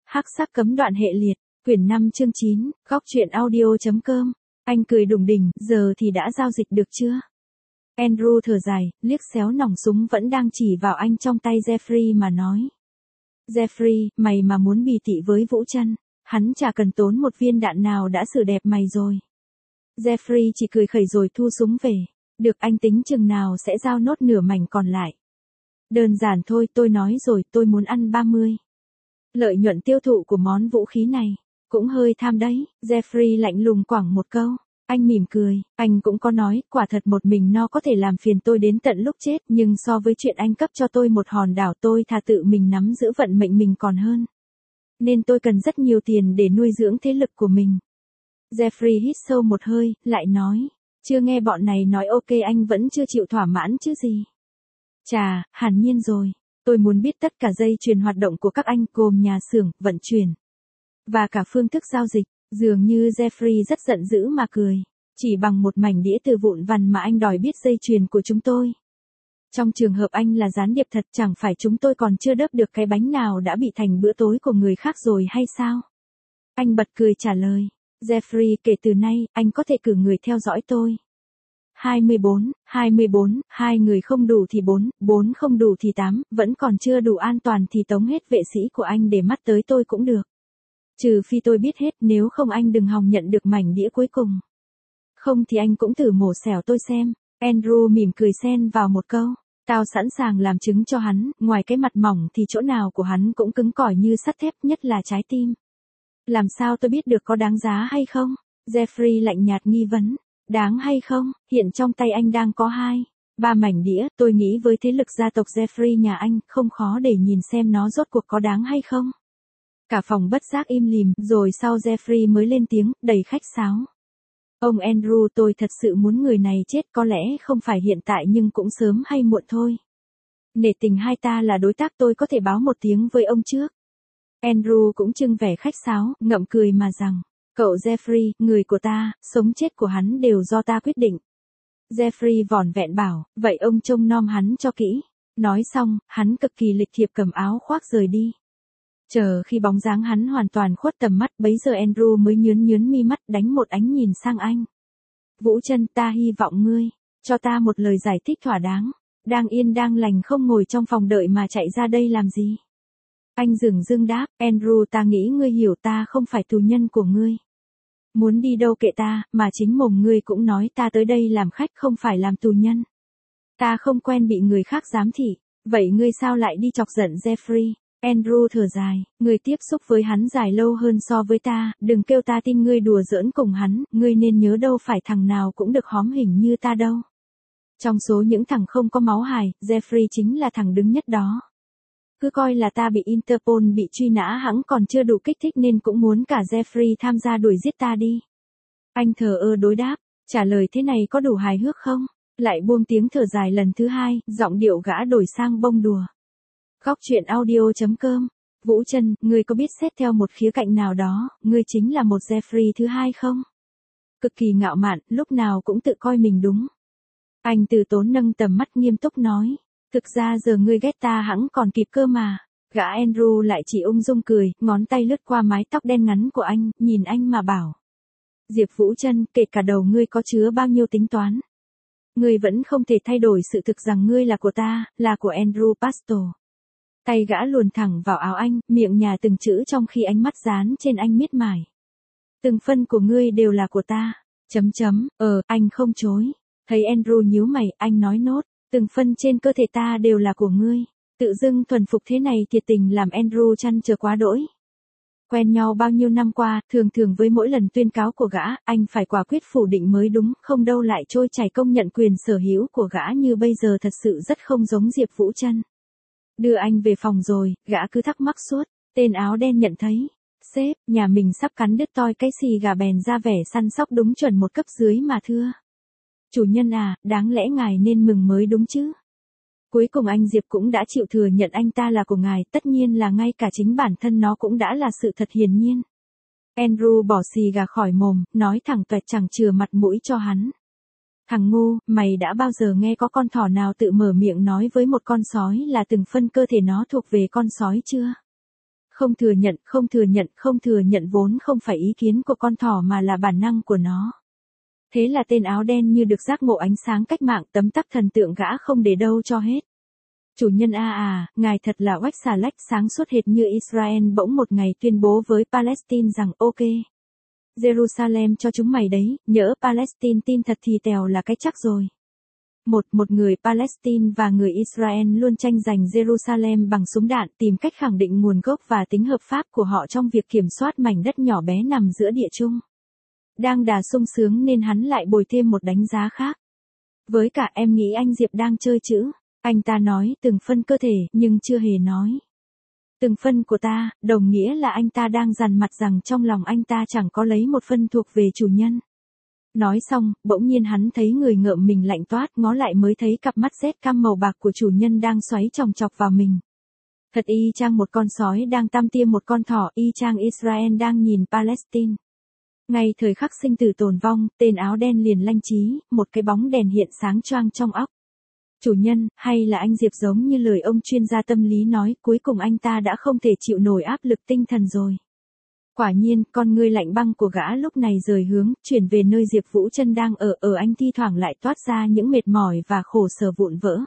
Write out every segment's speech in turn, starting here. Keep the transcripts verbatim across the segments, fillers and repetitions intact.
Hắc sắc cấm đoạn hệ liệt, quyển năm chương chín, góc truyện audio.com. Anh cười đùng đỉnh, giờ thì đã giao dịch được chưa? Andrew thở dài, liếc xéo nòng súng vẫn đang chỉ vào anh trong tay Jeffrey mà nói. Jeffrey, mày mà muốn bì tị với Vũ Trân, hắn chả cần tốn một viên đạn nào đã xử đẹp mày rồi. Jeffrey chỉ cười khẩy rồi thu súng về. Được, anh tính chừng nào sẽ giao nốt nửa mảnh còn lại. Đơn giản thôi, tôi nói rồi, tôi muốn ăn ba mươi. Lợi nhuận tiêu thụ của món vũ khí này cũng hơi tham đấy. Jeffrey lạnh lùng quẳng một câu. Anh mỉm cười, anh cũng có nói, quả thật một mình nó có thể làm phiền tôi đến tận lúc chết, nhưng so với chuyện anh cấp cho tôi một hòn đảo, tôi thà tự mình nắm giữ vận mệnh mình còn hơn. Nên tôi cần rất nhiều tiền để nuôi dưỡng thế lực của mình. Jeffrey hít sâu một hơi, lại nói, chưa nghe bọn này nói ok anh vẫn chưa chịu thỏa mãn chứ gì. Chà, hẳn nhiên rồi, tôi muốn biết tất cả dây chuyền hoạt động của các anh, gồm nhà xưởng, vận chuyển và cả phương thức giao dịch. Dường như Jeffrey rất giận dữ mà cười. Chỉ bằng một mảnh đĩa từ vụn vặt mà anh đòi biết dây chuyền của chúng tôi. Trong trường hợp anh là gián điệp thật, chẳng phải chúng tôi còn chưa đớp được cái bánh nào đã bị thành bữa tối của người khác rồi hay sao? Anh bật cười trả lời. Jeffrey, kể từ nay, anh có thể cử người theo dõi tôi. hai mươi bốn, hai mươi bốn, hai người không đủ thì bốn, bốn không đủ thì tám, vẫn còn chưa đủ an toàn thì tống hết vệ sĩ của anh để mắt tới tôi cũng được. Trừ phi tôi biết hết, nếu không anh đừng hòng nhận được mảnh đĩa cuối cùng. Không thì anh cũng thử mổ xẻo tôi xem. Andrew mỉm cười xen vào một câu. Tao sẵn sàng làm chứng cho hắn, ngoài cái mặt mỏng thì chỗ nào của hắn cũng cứng cỏi như sắt thép, nhất là trái tim. Làm sao tôi biết được có đáng giá hay không? Jeffrey lạnh nhạt nghi vấn. Đáng hay không? Hiện trong tay anh đang có hai, ba mảnh đĩa, tôi nghĩ với thế lực gia tộc Jeffrey nhà anh, không khó để nhìn xem nó rốt cuộc có đáng hay không. Cả phòng bất giác im lìm, rồi sau Jeffrey mới lên tiếng, đầy khách sáo. Ông Andrew, tôi thật sự muốn người này chết, có lẽ không phải hiện tại nhưng cũng sớm hay muộn thôi. Nể tình hai ta là đối tác, tôi có thể báo một tiếng với ông trước. Andrew cũng trưng vẻ khách sáo, ngậm cười mà rằng, cậu Jeffrey, người của ta, sống chết của hắn đều do ta quyết định. Jeffrey vỏn vẹn bảo, vậy ông trông nom hắn cho kỹ. Nói xong, hắn cực kỳ lịch thiệp cầm áo khoác rời đi. Chờ khi bóng dáng hắn hoàn toàn khuất tầm mắt, bấy giờ Andrew mới nhướn nhướn mi mắt, đánh một ánh nhìn sang anh. Vũ Trân, ta hy vọng ngươi cho ta một lời giải thích thỏa đáng. Đang yên đang lành không ngồi trong phòng đợi mà chạy ra đây làm gì? Anh dửng dưng đáp, Andrew, ta nghĩ ngươi hiểu, ta không phải tù nhân của ngươi. Muốn đi đâu kệ ta, mà chính mồm ngươi cũng nói ta tới đây làm khách không phải làm tù nhân. Ta không quen bị người khác giám thị, vậy ngươi sao lại đi chọc giận Jeffrey? Andrew thở dài, ngươi tiếp xúc với hắn dài lâu hơn so với ta, đừng kêu ta tin ngươi đùa giỡn cùng hắn, ngươi nên nhớ đâu phải thằng nào cũng được hóm hình như ta đâu. Trong số những thằng không có máu hài, Jeffrey chính là thằng đứng nhất đó. Cứ coi là ta bị Interpol bị truy nã hẵng còn chưa đủ kích thích nên cũng muốn cả Jeffrey tham gia đuổi giết ta đi. Anh thờ ơ đối đáp, trả lời thế này có đủ hài hước không? Lại buông tiếng thở dài lần thứ hai, giọng điệu gã đổi sang bông đùa. Góc truyện audio.com. Vũ Trân, ngươi có biết xét theo một khía cạnh nào đó, ngươi chính là một Jeffrey thứ hai không? Cực kỳ ngạo mạn, lúc nào cũng tự coi mình đúng. Anh từ tốn nâng tầm mắt nghiêm túc nói. Thực ra giờ ngươi ghét ta hẵng còn kịp cơ mà. Gã Andrew lại chỉ ung dung cười, ngón tay lướt qua mái tóc đen ngắn của anh, nhìn anh mà bảo. Diệp Vũ Trân, kể cả đầu ngươi có chứa bao nhiêu tính toán. Ngươi vẫn không thể thay đổi sự thực rằng ngươi là của ta, là của Andrew Pastor. Tay gã luồn thẳng vào áo anh, miệng nhả từng chữ trong khi ánh mắt dán trên anh miết mải. Từng phân của ngươi đều là của ta. Chấm chấm, ờ, anh không chối. Thấy Andrew nhíu mày, anh nói nốt. Từng phân trên cơ thể ta đều là của ngươi. Tự dưng thuần phục thế này thiệt tình làm Andrew trăn trở quá đỗi. Quen nhau bao nhiêu năm qua, thường thường với mỗi lần tuyên cáo của gã, anh phải quả quyết phủ định mới đúng, không đâu lại trôi chảy công nhận quyền sở hữu của gã như bây giờ, thật sự rất không giống Diệp Vũ Trân. Đưa anh về phòng rồi, gã cứ thắc mắc suốt. Tên áo đen nhận thấy. Sếp, nhà mình sắp cắn đứt toi cái xì gà bèn ra vẻ săn sóc đúng chuẩn một cấp dưới mà thưa. Chủ nhân à, đáng lẽ ngài nên mừng mới đúng chứ. Cuối cùng anh Diệp cũng đã chịu thừa nhận anh ta là của ngài, tất nhiên là ngay cả chính bản thân nó cũng đã là sự thật hiển nhiên. Andrew bỏ xì gà khỏi mồm, nói thẳng toẹt chẳng chừa mặt mũi cho hắn. Thằng ngu, mày đã bao giờ nghe có con thỏ nào tự mở miệng nói với một con sói là từng phân cơ thể nó thuộc về con sói chưa? Không thừa nhận, không thừa nhận, không thừa nhận vốn không phải ý kiến của con thỏ mà là bản năng của nó. Thế là tên áo đen như được giác ngộ ánh sáng cách mạng, tấm tắc thần tượng gã không để đâu cho hết. Chủ nhân a à, ngài thật là oách xà lách, sáng suốt hệt như Israel bỗng một ngày tuyên bố với Palestine rằng ok. Jerusalem cho chúng mày đấy, nhỡ Palestine tin thật thì tèo là cái chắc rồi. Một, một người Palestine và người Israel luôn tranh giành Jerusalem bằng súng đạn, tìm cách khẳng định nguồn gốc và tính hợp pháp của họ trong việc kiểm soát mảnh đất nhỏ bé nằm giữa địa chung. Đang đà sung sướng nên hắn lại bồi thêm một đánh giá khác. Với cả em nghĩ anh Diệp đang chơi chữ. Anh ta nói từng phân cơ thể nhưng chưa hề nói. Từng phân của ta, đồng nghĩa là anh ta đang dằn mặt rằng trong lòng anh ta chẳng có lấy một phân thuộc về chủ nhân. Nói xong, bỗng nhiên hắn thấy người ngợm mình lạnh toát, ngó lại mới thấy cặp mắt rét căm màu bạc của chủ nhân đang xoáy chòng chọc vào mình. Thật y chang một con sói đang tăm tiêm một con thỏ, y chang Israel đang nhìn Palestine. Ngay thời khắc sinh tử tồn vong, tên áo đen liền lanh trí, một cái bóng đèn hiện sáng choang trong óc. Chủ nhân, hay là anh Diệp giống như lời ông chuyên gia tâm lý nói, cuối cùng anh ta đã không thể chịu nổi áp lực tinh thần rồi. Quả nhiên, con ngươi lạnh băng của gã lúc này rời hướng, chuyển về nơi Diệp Vũ Trân đang ở, ở anh thi thoảng lại toát ra những mệt mỏi và khổ sở vụn vỡ.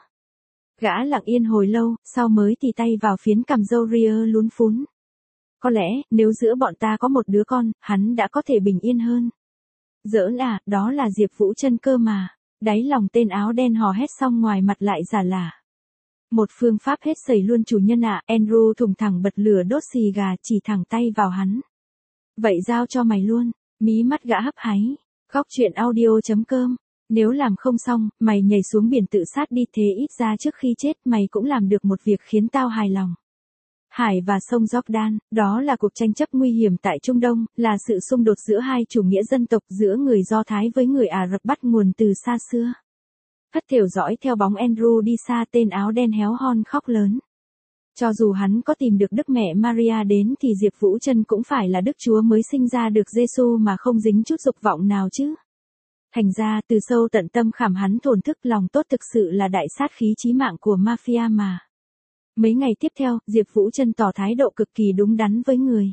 Gã lặng yên hồi lâu, sau mới tì tay vào phiến cằm râu ria lún phún. Có lẽ, nếu giữa bọn ta có một đứa con, hắn đã có thể bình yên hơn. Giỡn à, đó là Diệp Vũ Trân cơ mà. Đáy lòng tên áo đen hò hét xong ngoài mặt lại giả lả. Một phương pháp hết sẩy luôn chủ nhân ạ, à. Andrew thùng thẳng bật lửa đốt xì gà chỉ thẳng tay vào hắn. Vậy giao cho mày luôn, mí mắt gã hấp háy. Góc truyện audio chấm com. Nếu làm không xong, mày nhảy xuống biển tự sát đi, thế ít ra trước khi chết mày cũng làm được một việc khiến tao hài lòng. Hải và sông Jordan, đó là cuộc tranh chấp nguy hiểm tại Trung Đông, là sự xung đột giữa hai chủ nghĩa dân tộc, giữa người Do Thái với người Ả Rập bắt nguồn từ xa xưa. Hất thểu dõi theo bóng Andrew đi xa, tên áo đen héo hon khóc lớn. Cho dù hắn có tìm được Đức Mẹ Maria đến thì Diệp Vũ Trân cũng phải là Đức Chúa mới sinh ra được Giêsu mà không dính chút dục vọng nào chứ. Thành ra từ sâu tận tâm khảm hắn thổn thức, lòng tốt thực sự là đại sát khí chí mạng của mafia mà. Mấy ngày tiếp theo, Diệp Vũ Trân tỏ thái độ cực kỳ đúng đắn với người.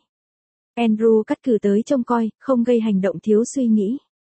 Andrew cắt cử tới trông coi, không gây hành động thiếu suy nghĩ.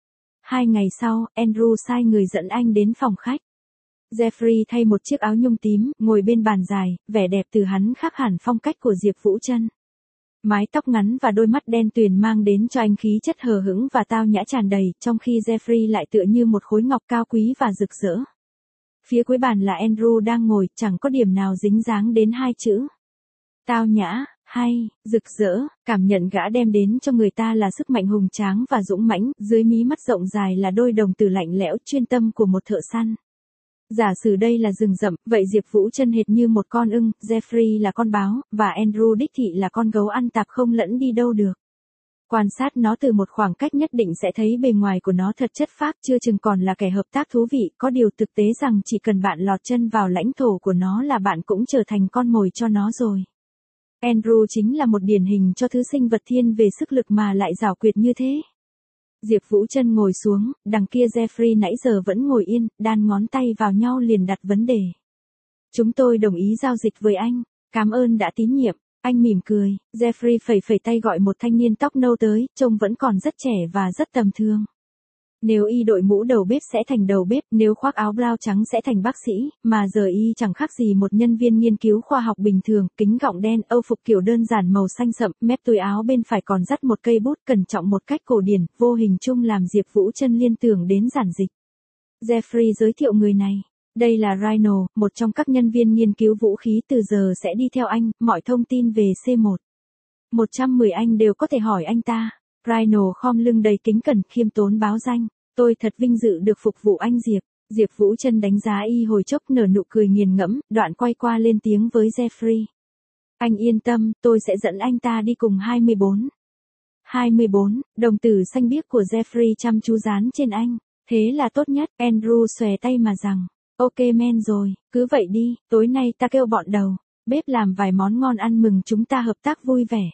Hai ngày sau, Andrew sai người dẫn anh đến phòng khách. Jeffrey thay một chiếc áo nhung tím, ngồi bên bàn dài, vẻ đẹp từ hắn khác hẳn phong cách của Diệp Vũ Trân. Mái tóc ngắn và đôi mắt đen tuyền mang đến cho anh khí chất hờ hững và tao nhã tràn đầy, trong khi Jeffrey lại tựa như một khối ngọc cao quý và rực rỡ. Phía cuối bàn là Andrew đang ngồi, chẳng có điểm nào dính dáng đến hai chữ. Tao nhã, hay, rực rỡ, cảm nhận gã đem đến cho người ta là sức mạnh hùng tráng và dũng mãnh, dưới mí mắt rộng dài là đôi đồng tử lạnh lẽo chuyên tâm của một thợ săn. Giả sử đây là rừng rậm, vậy Diệp Vũ Trân hệt như một con ưng, Jeffrey là con báo, và Andrew đích thị là con gấu ăn tạp không lẫn đi đâu được. Quan sát nó từ một khoảng cách nhất định sẽ thấy bề ngoài của nó thật chất phác, chưa chừng còn là kẻ hợp tác thú vị, có điều thực tế rằng chỉ cần bạn lọt chân vào lãnh thổ của nó là bạn cũng trở thành con mồi cho nó rồi. Andrew chính là một điển hình cho thứ sinh vật thiên về sức lực mà lại giảo quyệt như thế. Diệp Vũ Trân ngồi xuống, đằng kia Jeffrey nãy giờ vẫn ngồi yên, đan ngón tay vào nhau liền đặt vấn đề. Chúng tôi đồng ý giao dịch với anh, cảm ơn đã tín nhiệm. Anh mỉm cười, Jeffrey phẩy phẩy tay gọi một thanh niên tóc nâu tới, trông vẫn còn rất trẻ và rất tầm thường. Nếu y đội mũ đầu bếp sẽ thành đầu bếp, nếu khoác áo blau trắng sẽ thành bác sĩ, mà giờ y chẳng khác gì một nhân viên nghiên cứu khoa học bình thường, kính gọng đen, âu phục kiểu đơn giản màu xanh sậm, mép túi áo bên phải còn dắt một cây bút cẩn trọng một cách cổ điển, vô hình chung làm Diệp Vũ Trân liên tưởng đến giản dịch. Jeffrey giới thiệu người này. Đây là Rhino, một trong các nhân viên nghiên cứu vũ khí, từ giờ sẽ đi theo anh, mọi thông tin về C một. một trăm mười anh đều có thể hỏi anh ta. Rhino khom lưng đầy kính cẩn, khiêm tốn báo danh. Tôi thật vinh dự được phục vụ anh Diệp. Diệp Vũ Trân đánh giá y hồi chốc nở nụ cười nghiền ngẫm, đoạn quay qua lên tiếng với Jeffrey. Anh yên tâm, tôi sẽ dẫn anh ta đi cùng hai mươi bốn. hai mươi bốn, đồng tử xanh biếc của Jeffrey chăm chú dán trên anh. Thế là tốt nhất, Andrew xòe tay mà rằng. Ok men rồi, cứ vậy đi, tối nay ta kêu bọn đầu bếp làm vài món ngon ăn mừng chúng ta hợp tác vui vẻ.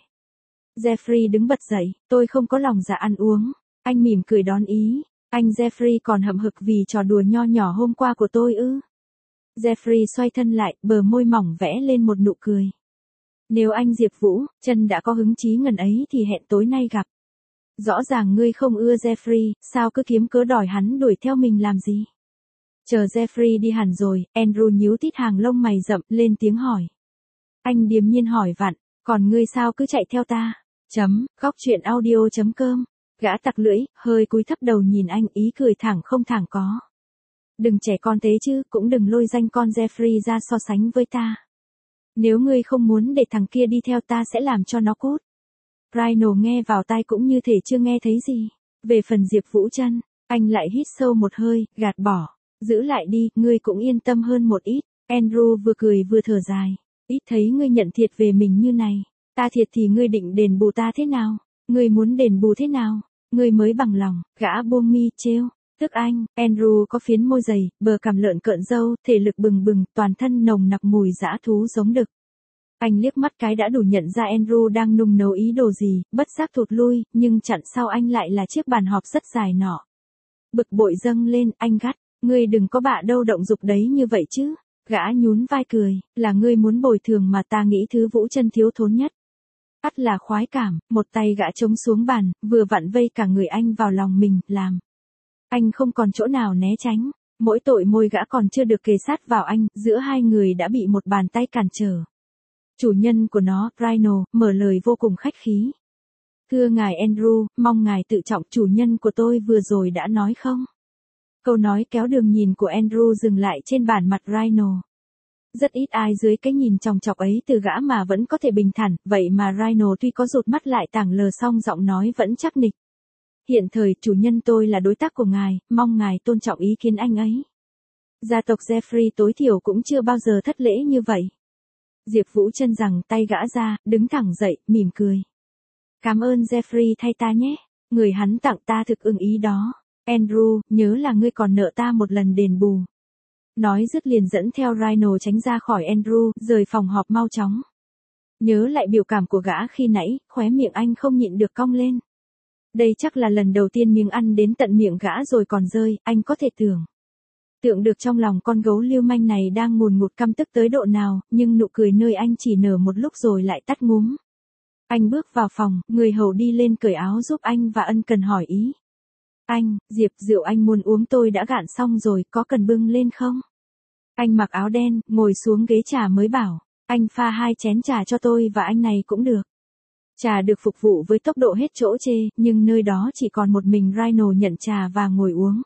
Jeffrey đứng bật dậy, tôi không có lòng dạ ăn uống. Anh mỉm cười đón ý. Anh Jeffrey còn hậm hực vì trò đùa nho nhỏ hôm qua của tôi ư? Jeffrey xoay thân lại, bờ môi mỏng vẽ lên một nụ cười. Nếu anh Diệp Vũ, Trân đã có hứng chí ngần ấy thì hẹn tối nay gặp. Rõ ràng ngươi không ưa Jeffrey, sao cứ kiếm cớ đòi hắn đuổi theo mình làm gì? Chờ Jeffrey đi hẳn rồi, Andrew nhíu tít hàng lông mày rậm, lên tiếng hỏi. Anh điềm nhiên hỏi vặn, còn ngươi sao cứ chạy theo ta? Chấm, góc truyện audio chấm com. Gã tặc lưỡi, hơi cúi thấp đầu nhìn anh, ý cười thẳng không thẳng có. Đừng trẻ con thế chứ, cũng đừng lôi danh con Jeffrey ra so sánh với ta. Nếu ngươi không muốn để thằng kia đi theo ta sẽ làm cho nó cút. Rhino nghe vào tai cũng như thể chưa nghe thấy gì. Về phần Diệp Vũ Trân, anh lại hít sâu một hơi, gạt bỏ. Giữ lại đi, ngươi cũng yên tâm hơn một ít. Andrew vừa cười vừa thở dài. Ít thấy ngươi nhận thiệt về mình như này. Ta thiệt thì ngươi định đền bù ta thế nào? Ngươi muốn đền bù thế nào? Ngươi mới bằng lòng. Gã buông mi trêu. Tức anh, Andrew có phiến môi dày, bờ cằm lợn cợn râu, thể lực bừng bừng, toàn thân nồng nặc mùi dã thú giống đực. Anh liếc mắt cái đã đủ nhận ra Andrew đang nung nấu ý đồ gì, bất giác thụt lui, nhưng chặn sau anh lại là chiếc bàn họp rất dài nọ. Bực bội dâng lên, anh gắt, ngươi đừng có bạ đâu động dục đấy như vậy chứ. Gã nhún vai cười, là ngươi muốn bồi thường mà ta nghĩ thứ Vũ Trân thiếu thốn nhất. Ắt là khoái cảm, một tay gã chống xuống bàn, vừa vặn vây cả người anh vào lòng mình, làm. Anh không còn chỗ nào né tránh, mỗi tội môi gã còn chưa được kề sát vào anh, giữa hai người đã bị một bàn tay cản trở. Chủ nhân của nó, Rhino, mở lời vô cùng khách khí. Thưa ngài Andrew, mong ngài tự trọng, chủ nhân của tôi vừa rồi đã nói không? Câu nói kéo đường nhìn của Andrew dừng lại trên bản mặt Rhino. Rất ít ai dưới cái nhìn chòng chọc ấy từ gã mà vẫn có thể bình thản, vậy mà Rhino tuy có rụt mắt lại tảng lờ song giọng nói vẫn chắc nịch. Hiện thời, chủ nhân tôi là đối tác của ngài, mong ngài tôn trọng ý kiến anh ấy. Gia tộc Jeffrey tối thiểu cũng chưa bao giờ thất lễ như vậy. Diệp Vũ Trân rằng tay gã ra, đứng thẳng dậy, mỉm cười. Cảm ơn Jeffrey thay ta nhé, người hắn tặng ta thực ưng ý đó. Andrew, nhớ là ngươi còn nợ ta một lần đền bù. Nói dứt liền dẫn theo Rhino tránh ra khỏi Andrew, rời phòng họp mau chóng. Nhớ lại biểu cảm của gã khi nãy, khóe miệng anh không nhịn được cong lên. Đây chắc là lần đầu tiên miếng ăn đến tận miệng gã rồi còn rơi, anh có thể tưởng. Tượng được trong lòng con gấu lưu manh này đang ngùn ngụt căm tức tới độ nào, nhưng nụ cười nơi anh chỉ nở một lúc rồi lại tắt ngúm. Anh bước vào phòng, người hầu đi lên cởi áo giúp anh và ân cần hỏi ý. Anh, Diệp, rượu anh muốn uống tôi đã gạn xong rồi, có cần bưng lên không? Anh mặc áo đen, ngồi xuống ghế trà mới bảo, anh pha hai chén trà cho tôi và anh này cũng được. Trà được phục vụ với tốc độ hết chỗ chê, nhưng nơi đó chỉ còn một mình Rhino nhận trà và ngồi uống.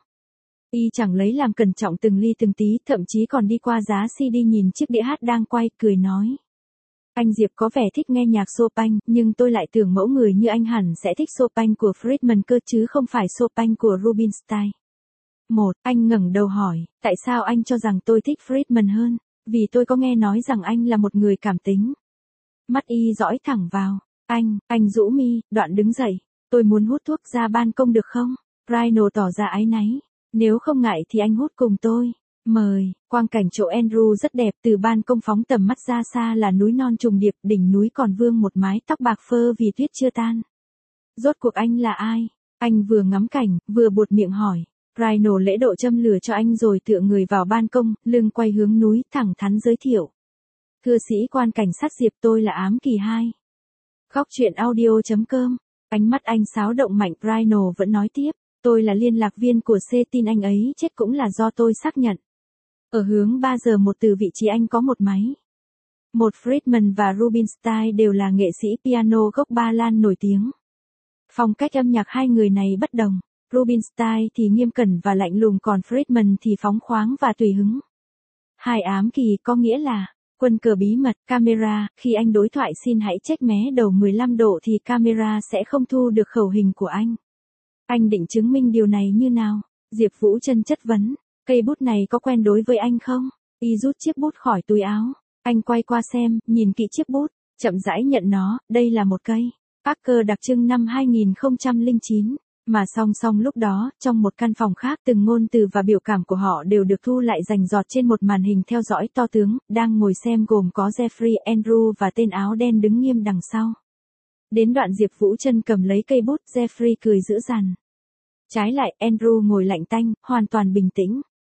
Y chẳng lấy làm cẩn trọng từng ly từng tí, thậm chí còn đi qua giá xê đê nhìn chiếc đĩa hát đang quay, cười nói. Anh Diệp có vẻ thích nghe nhạc Chopin, nhưng tôi lại tưởng mẫu người như anh hẳn sẽ thích Chopin của Friedman cơ chứ không phải Chopin của Rubinstein. Một, anh ngẩng đầu hỏi, tại sao anh cho rằng tôi thích Friedman hơn? Vì tôi có nghe nói rằng anh là một người cảm tính. Mắt Y dõi thẳng vào. Anh, anh rũ mi, đoạn đứng dậy. Tôi muốn hút thuốc ra ban công được không? Rhino tỏ ra áy náy. Nếu không ngại thì anh hút cùng tôi. Mời, quang cảnh chỗ Andrew rất đẹp, từ ban công phóng tầm mắt ra xa là núi non trùng điệp, đỉnh núi còn vương một mái tóc bạc phơ vì tuyết chưa tan. Rốt cuộc anh là ai? Anh vừa ngắm cảnh, vừa buột miệng hỏi. Rhino lễ độ châm lửa cho anh rồi tựa người vào ban công, lưng quay hướng núi, thẳng thắn giới thiệu. Thưa sĩ quan cảnh sát Diệp, tôi là Ám Kỳ hai. Góc truyện audio chấm com. Ánh mắt anh xáo động mạnh, Rhino vẫn nói tiếp. Tôi là liên lạc viên của C, tin anh ấy chết cũng là do tôi xác nhận. Ở hướng ba giờ một từ vị trí anh có một máy. Một Friedman và Rubinstein đều là nghệ sĩ piano gốc Ba Lan nổi tiếng. Phong cách âm nhạc hai người này bất đồng. Rubinstein thì nghiêm cẩn và lạnh lùng, còn Friedman thì phóng khoáng và tùy hứng. Hai ám kỳ có nghĩa là quân cờ bí mật, camera, khi anh đối thoại xin hãy check mé đầu mười lăm độ thì camera sẽ không thu được khẩu hình của anh. Anh định chứng minh điều này như nào? Diệp Vũ Trân chất vấn. Cây bút này có quen đối với anh không? Y rút chiếc bút khỏi túi áo. Anh quay qua xem, nhìn kỹ chiếc bút, chậm rãi nhận nó, đây là một cây Parker đặc trưng năm hai nghìn không trăm lẻ chín. Mà song song lúc đó, trong một căn phòng khác, từng ngôn từ và biểu cảm của họ đều được thu lại rành rọt trên một màn hình theo dõi to tướng, đang ngồi xem gồm có Jeffrey, Andrew và tên áo đen đứng nghiêm đằng sau. Đến đoạn Diệp Vũ Trân cầm lấy cây bút, Jeffrey cười dữ dằn. Trái lại, Andrew ngồi lạnh tanh, hoàn toàn bình tĩnh.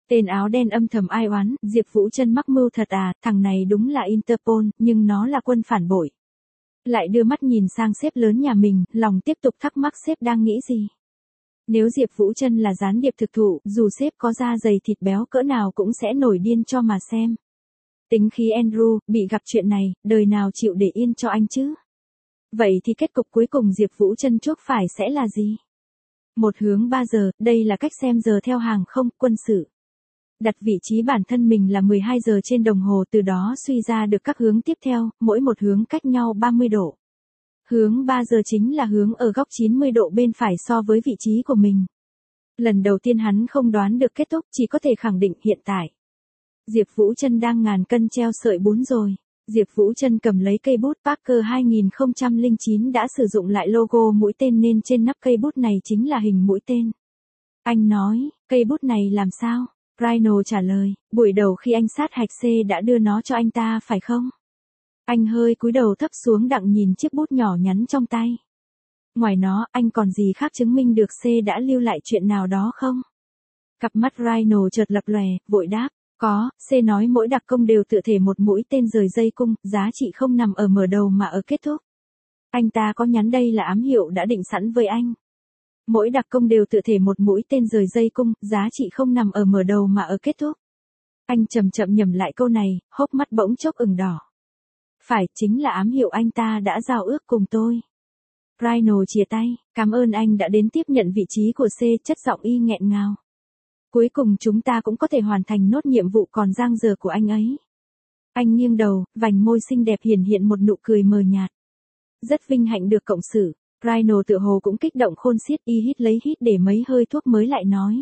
Tên áo đen âm thầm ai oán, Diệp Vũ Trân mắc mưu thật à, thằng này đúng là Interpol, nhưng nó là quân phản bội. Lại đưa mắt nhìn sang sếp lớn nhà mình, lòng tiếp tục thắc mắc sếp đang nghĩ gì. Nếu Diệp Vũ Trân là gián điệp thực thụ, dù sếp có da dày thịt béo cỡ nào cũng sẽ nổi điên cho mà xem. Tính khí Andrew, bị gặp chuyện này, đời nào chịu để yên cho anh chứ? Vậy thì kết cục cuối cùng Diệp Vũ Trân chuốc phải sẽ là gì? Một hướng ba giờ, đây là cách xem giờ theo hàng không, quân sự. Đặt vị trí bản thân mình là mười hai giờ trên đồng hồ, từ đó suy ra được các hướng tiếp theo, mỗi một hướng cách nhau ba mươi độ. Hướng ba giờ chính là hướng ở góc chín mươi độ bên phải so với vị trí của mình. Lần đầu tiên hắn không đoán được kết thúc, chỉ có thể khẳng định hiện tại. Diệp Vũ Trân đang ngàn cân treo sợi bún rồi. Diệp Vũ Trân cầm lấy cây bút Parker hai không không chín đã sử dụng lại logo mũi tên nên trên nắp cây bút này chính là hình mũi tên. Anh nói, cây bút này làm sao? Rhino trả lời, buổi đầu khi anh sát hạch C đã đưa nó cho anh ta phải không? Anh hơi cúi đầu thấp xuống đặng nhìn chiếc bút nhỏ nhắn trong tay. Ngoài nó, anh còn gì khác chứng minh được C đã lưu lại chuyện nào đó không? Cặp mắt Rhino chợt lập lòe, vội đáp, có, C nói mỗi đặc công đều tựa thể một mũi tên rời dây cung, giá trị không nằm ở mở đầu mà ở kết thúc. Anh ta có nhắn đây là ám hiệu đã định sẵn với anh. Mỗi đặc công đều tựa thể một mũi tên rời dây cung, giá trị không nằm ở mở đầu mà ở kết thúc. Anh chậm chậm nhẩm lại câu này, hốc mắt bỗng chốc ửng đỏ. Phải, chính là ám hiệu anh ta đã giao ước cùng tôi. Rhino chìa tay, cảm ơn anh đã đến tiếp nhận vị trí của C, chất giọng y nghẹn ngào. Cuối cùng chúng ta cũng có thể hoàn thành nốt nhiệm vụ còn dang dở của anh ấy. Anh nghiêng đầu, vành môi xinh đẹp hiển hiện một nụ cười mờ nhạt. Rất vinh hạnh được cộng sự. Rhino tựa hồ cũng kích động khôn xiết, y hít lấy hít để mấy hơi thuốc mới lại nói.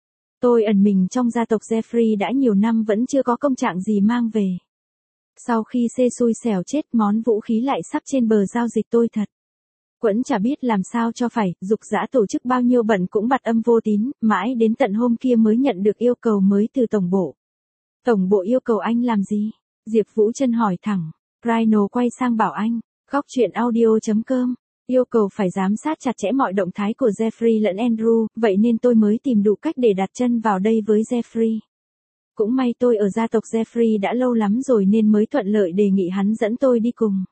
Tôi ẩn mình trong gia tộc Jeffrey đã nhiều năm vẫn chưa có công trạng gì mang về. Sau khi C xui xẻo chết, món vũ khí lại sắp trên bờ giao dịch tôi thật. Quẫn chả biết làm sao cho phải, dục dã tổ chức bao nhiêu bận cũng bặt âm vô tín, mãi đến tận hôm kia mới nhận được yêu cầu mới từ tổng bộ. Tổng bộ yêu cầu anh làm gì? Diệp Vũ Trân hỏi thẳng. Rhino quay sang bảo anh, góc chuyện audio chấm com. Yêu cầu phải giám sát chặt chẽ mọi động thái của Jeffrey lẫn Andrew, vậy nên tôi mới tìm đủ cách để đặt chân vào đây với Jeffrey. Cũng may tôi ở gia tộc Jeffrey đã lâu lắm rồi nên mới thuận lợi đề nghị hắn dẫn tôi đi cùng.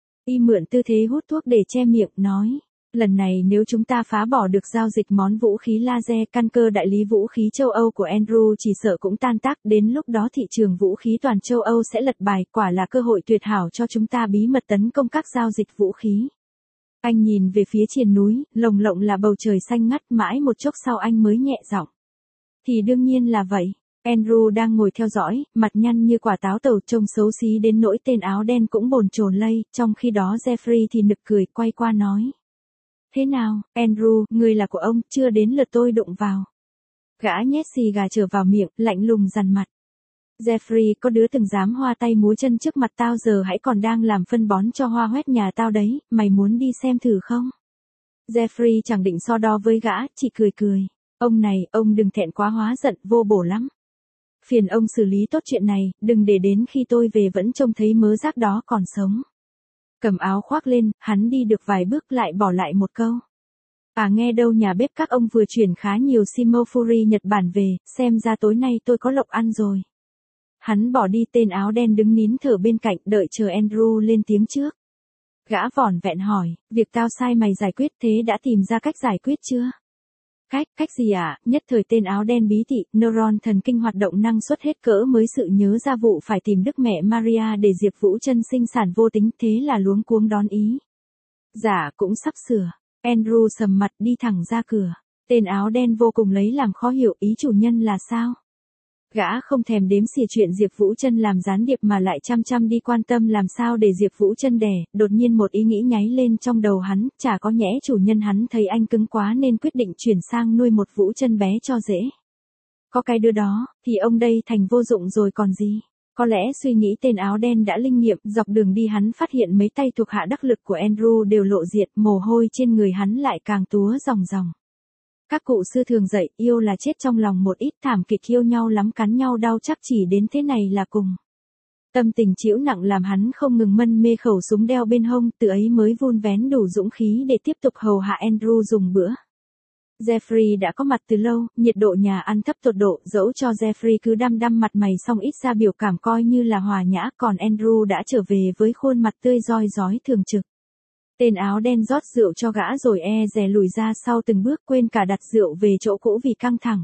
Y mượn tư thế hút thuốc để che miệng, nói. Lần này nếu chúng ta phá bỏ được giao dịch món vũ khí laser, căn cơ đại lý vũ khí châu Âu của Andrew chỉ sợ cũng tan tác, đến lúc đó thị trường vũ khí toàn châu Âu sẽ lật bài, quả là cơ hội tuyệt hảo cho chúng ta bí mật tấn công các giao dịch vũ khí. Anh nhìn về phía triền núi, lồng lộng là bầu trời xanh ngắt, mãi một chốc sau anh mới nhẹ giọng. Thì đương nhiên là vậy. Andrew đang ngồi theo dõi, mặt nhăn như quả táo tàu, trông xấu xí đến nỗi tên áo đen cũng bồn chồn lây, trong khi đó Jeffrey thì nực cười, quay qua nói. Thế nào, Andrew, người là của ông, chưa đến lượt tôi đụng vào. Gã nhét xì gà trở vào miệng, lạnh lùng dằn mặt. Jeffrey, có đứa từng dám hoa tay múa chân trước mặt tao giờ hãy còn đang làm phân bón cho hoa hoét nhà tao đấy, mày muốn đi xem thử không? Jeffrey chẳng định so đo với gã, chỉ cười cười. Ông này, ông đừng thẹn quá hóa giận, vô bổ lắm. Phiền ông xử lý tốt chuyện này, đừng để đến khi tôi về vẫn trông thấy mớ rác đó còn sống. Cầm áo khoác lên, hắn đi được vài bước lại bỏ lại một câu. À nghe đâu nhà bếp các ông vừa chuyển khá nhiều Shimofuri Nhật Bản về, xem ra tối nay tôi có lộc ăn rồi. Hắn bỏ đi, tên áo đen đứng nín thở bên cạnh đợi chờ Andrew lên tiếng trước. Gã vỏn vẹn hỏi, việc tao sai mày giải quyết thế đã tìm ra cách giải quyết chưa? Cách, cách gì ạ? À? Nhất thời tên áo đen bí tị, neuron thần kinh hoạt động năng suất hết cỡ mới sự nhớ ra vụ phải tìm Đức Mẹ Maria để Diệp Vũ Trân sinh sản vô tính, thế là luống cuống đón ý. Dạ, cũng sắp sửa. Andrew sầm mặt đi thẳng ra cửa. Tên áo đen vô cùng lấy làm khó hiểu ý chủ nhân là sao. Gã không thèm đếm xỉa chuyện Diệp Vũ Trân làm gián điệp mà lại chăm chăm đi quan tâm làm sao để Diệp Vũ Trân đẻ, đột nhiên một ý nghĩ nháy lên trong đầu hắn, chả có nhẽ chủ nhân hắn thấy anh cứng quá nên quyết định chuyển sang nuôi một Vũ Trân bé cho dễ. Có cái đứa đó, thì ông đây thành vô dụng rồi còn gì. Có lẽ suy nghĩ tên áo đen đã linh nghiệm, dọc đường đi hắn phát hiện mấy tay thuộc hạ đắc lực của Andrew đều lộ diện, mồ hôi trên người hắn lại càng túa ròng ròng. Các cụ xưa thường dạy, yêu là chết trong lòng một ít, thảm kịch yêu nhau lắm cắn nhau đau chắc chỉ đến thế này là cùng. Tâm tình chịu nặng làm hắn không ngừng mân mê khẩu súng đeo bên hông, từ ấy mới vun vén đủ dũng khí để tiếp tục hầu hạ Andrew dùng bữa. Jeffrey đã có mặt từ lâu, nhiệt độ nhà ăn thấp tột độ, dẫu cho Jeffrey cứ đăm đăm mặt mày song ít ra biểu cảm coi như là hòa nhã, còn Andrew đã trở về với khuôn mặt tươi roi rói thường trực. Tên áo đen rót rượu cho gã rồi e dè lùi ra sau từng bước, quên cả đặt rượu về chỗ cũ vì căng thẳng.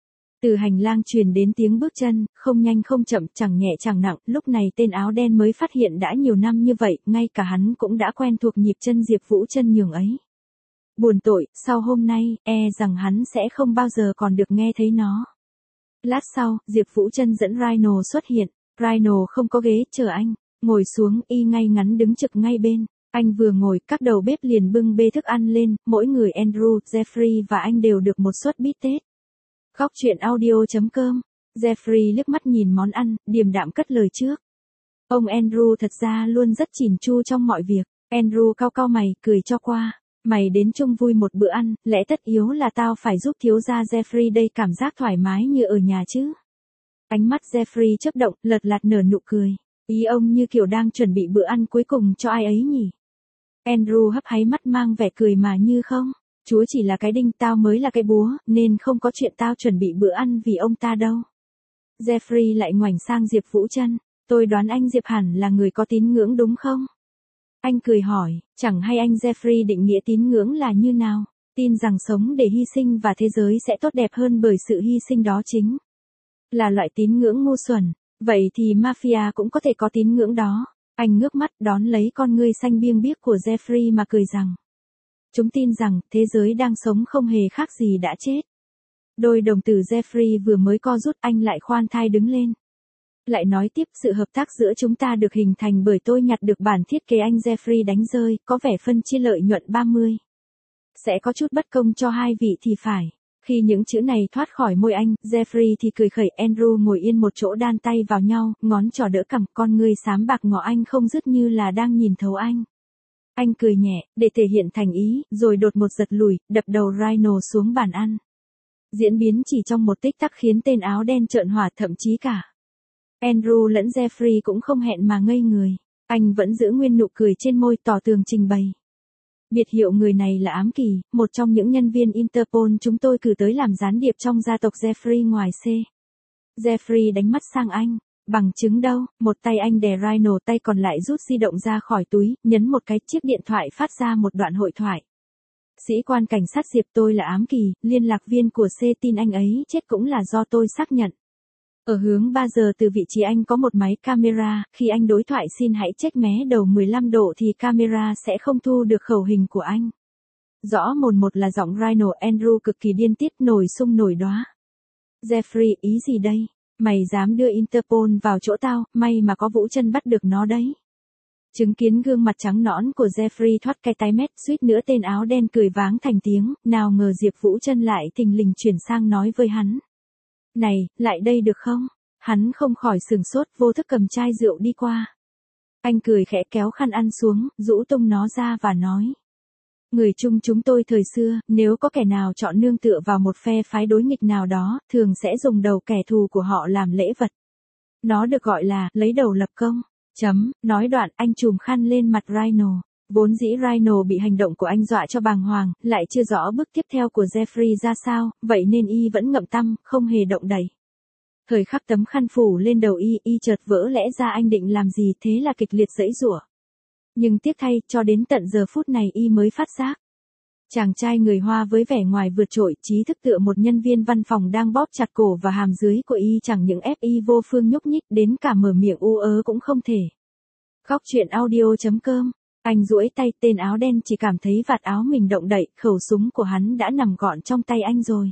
Từ hành lang truyền đến tiếng bước chân, không nhanh không chậm, chẳng nhẹ chẳng nặng, lúc này tên áo đen mới phát hiện đã nhiều năm như vậy, ngay cả hắn cũng đã quen thuộc nhịp chân Diệp Vũ Trân nhường ấy. Buồn tội, sau hôm nay, e rằng hắn sẽ không bao giờ còn được nghe thấy nó. Lát sau, Diệp Vũ Trân dẫn Rhino xuất hiện, Rhino không có ghế chờ anh, ngồi xuống, y ngay ngắn đứng trực ngay bên. Anh vừa ngồi, các đầu bếp liền bưng bê thức ăn lên, mỗi người Andrew, Jeffrey và anh đều được một suất bít tết. Góc chuyện audio chấm com. Jeffrey liếc mắt nhìn món ăn, điềm đạm cất lời trước. Ông Andrew thật ra luôn rất chỉn chu trong mọi việc. Andrew cau cau mày, cười cho qua. Mày đến chung vui một bữa ăn, lẽ tất yếu là tao phải giúp thiếu gia Jeffrey đây cảm giác thoải mái như ở nhà chứ. Ánh mắt Jeffrey chớp động, lật lạt nở nụ cười. Ý ông như kiểu đang chuẩn bị bữa ăn cuối cùng cho ai ấy nhỉ? Andrew hấp háy mắt mang vẻ cười mà như không. Chúa chỉ là cái đinh, tao mới là cái búa, nên không có chuyện tao chuẩn bị bữa ăn vì ông ta đâu. Jeffrey lại ngoảnh sang Diệp Vũ Trân. Tôi đoán anh Diệp hẳn là người có tín ngưỡng đúng không? Anh cười hỏi, chẳng hay anh Jeffrey định nghĩa tín ngưỡng là như nào? Tin rằng sống để hy sinh và thế giới sẽ tốt đẹp hơn bởi sự hy sinh đó chính là loại tín ngưỡng ngu xuẩn. Vậy thì mafia cũng có thể có tín ngưỡng đó. Anh ngước mắt đón lấy con ngươi xanh biêng biếc của Jeffrey mà cười rằng. Chúng tin rằng thế giới đang sống không hề khác gì đã chết. Đôi đồng tử Jeffrey vừa mới co rút, anh lại khoan thai đứng lên. Lại nói tiếp, sự hợp tác giữa chúng ta được hình thành bởi tôi nhặt được bản thiết kế anh Jeffrey đánh rơi, có vẻ phân chia lợi nhuận ba mươi. Sẽ có chút bất công cho hai vị thì phải. Khi những chữ này thoát khỏi môi anh, Jeffrey thì cười khẩy. Andrew ngồi yên một chỗ đan tay vào nhau, ngón trỏ đỡ cằm, con ngươi xám bạc ngó anh không dứt như là đang nhìn thấu anh. Anh cười nhẹ, để thể hiện thành ý, rồi đột một giật lùi, đập đầu Rhino xuống bàn ăn. Diễn biến chỉ trong một tích tắc khiến tên áo đen trợn hỏa, thậm chí cả Andrew lẫn Jeffrey cũng không hẹn mà ngây người. Anh vẫn giữ nguyên nụ cười trên môi, tỏ tường trình bày. Biệt hiệu người này là Ám Kỳ, một trong những nhân viên Interpol chúng tôi cử tới làm gián điệp trong gia tộc Jeffrey ngoài C. Jeffrey đánh mắt sang anh. Bằng chứng đâu? Một tay anh đè Rhino, tay còn lại rút di động ra khỏi túi, nhấn một cái, chiếc điện thoại phát ra một đoạn hội thoại. Sĩ quan cảnh sát Diệp, tôi là Ám Kỳ, liên lạc viên của C, tin anh ấy chết cũng là do tôi xác nhận. Ở hướng ba giờ từ vị trí anh có một máy camera, khi anh đối thoại xin hãy check mé đầu mười lăm độ thì camera sẽ không thu được khẩu hình của anh. Rõ mồn một là giọng Rhino. Andrew cực kỳ điên tiết, nổi sung nổi đóa. Jeffrey, ý gì đây? Mày dám đưa Interpol vào chỗ tao, may mà có Vũ Trân bắt được nó đấy. Chứng kiến gương mặt trắng nõn của Jeffrey thoát cái tái mét, suýt nữa tên áo đen cười váng thành tiếng, nào ngờ Diệp Vũ Trân lại thình lình chuyển sang nói với hắn. Này, lại đây được không? Hắn không khỏi sửng sốt, vô thức cầm chai rượu đi qua. Anh cười khẽ kéo khăn ăn xuống, rũ tung nó ra và nói. Người chung chúng tôi thời xưa, nếu có kẻ nào chọn nương tựa vào một phe phái đối nghịch nào đó, thường sẽ dùng đầu kẻ thù của họ làm lễ vật. Nó được gọi là, lấy đầu lập công. Chấm, nói đoạn, anh chùm khăn lên mặt Rhino. Vốn dĩ Rhino bị hành động của anh dọa cho bàng hoàng, lại chưa rõ bước tiếp theo của Jeffrey ra sao, vậy nên y vẫn ngậm tăm, không hề động đậy. Thời khắc tấm khăn phủ lên đầu y, y chợt vỡ lẽ ra anh định làm gì, thế là kịch liệt giãy giụa. Nhưng tiếc thay, cho đến tận giờ phút này y mới phát giác. Chàng trai người Hoa với vẻ ngoài vượt trội, trí thức tựa một nhân viên văn phòng đang bóp chặt cổ và hàm dưới của y chẳng những ép y vô phương nhúc nhích, đến cả mở miệng u ớ cũng không thể. Góc chuyện audio chấm com. Anh duỗi tay, tên áo đen chỉ cảm thấy vạt áo mình động đậy, khẩu súng của hắn đã nằm gọn trong tay anh rồi.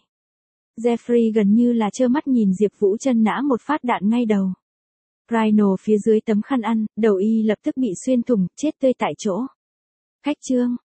Jeffrey gần như là trơ mắt nhìn Diệp Vũ Trân nã một phát đạn ngay đầu. Rhino phía dưới tấm khăn ăn, đầu y lập tức bị xuyên thủng, chết tươi tại chỗ. Khách trương.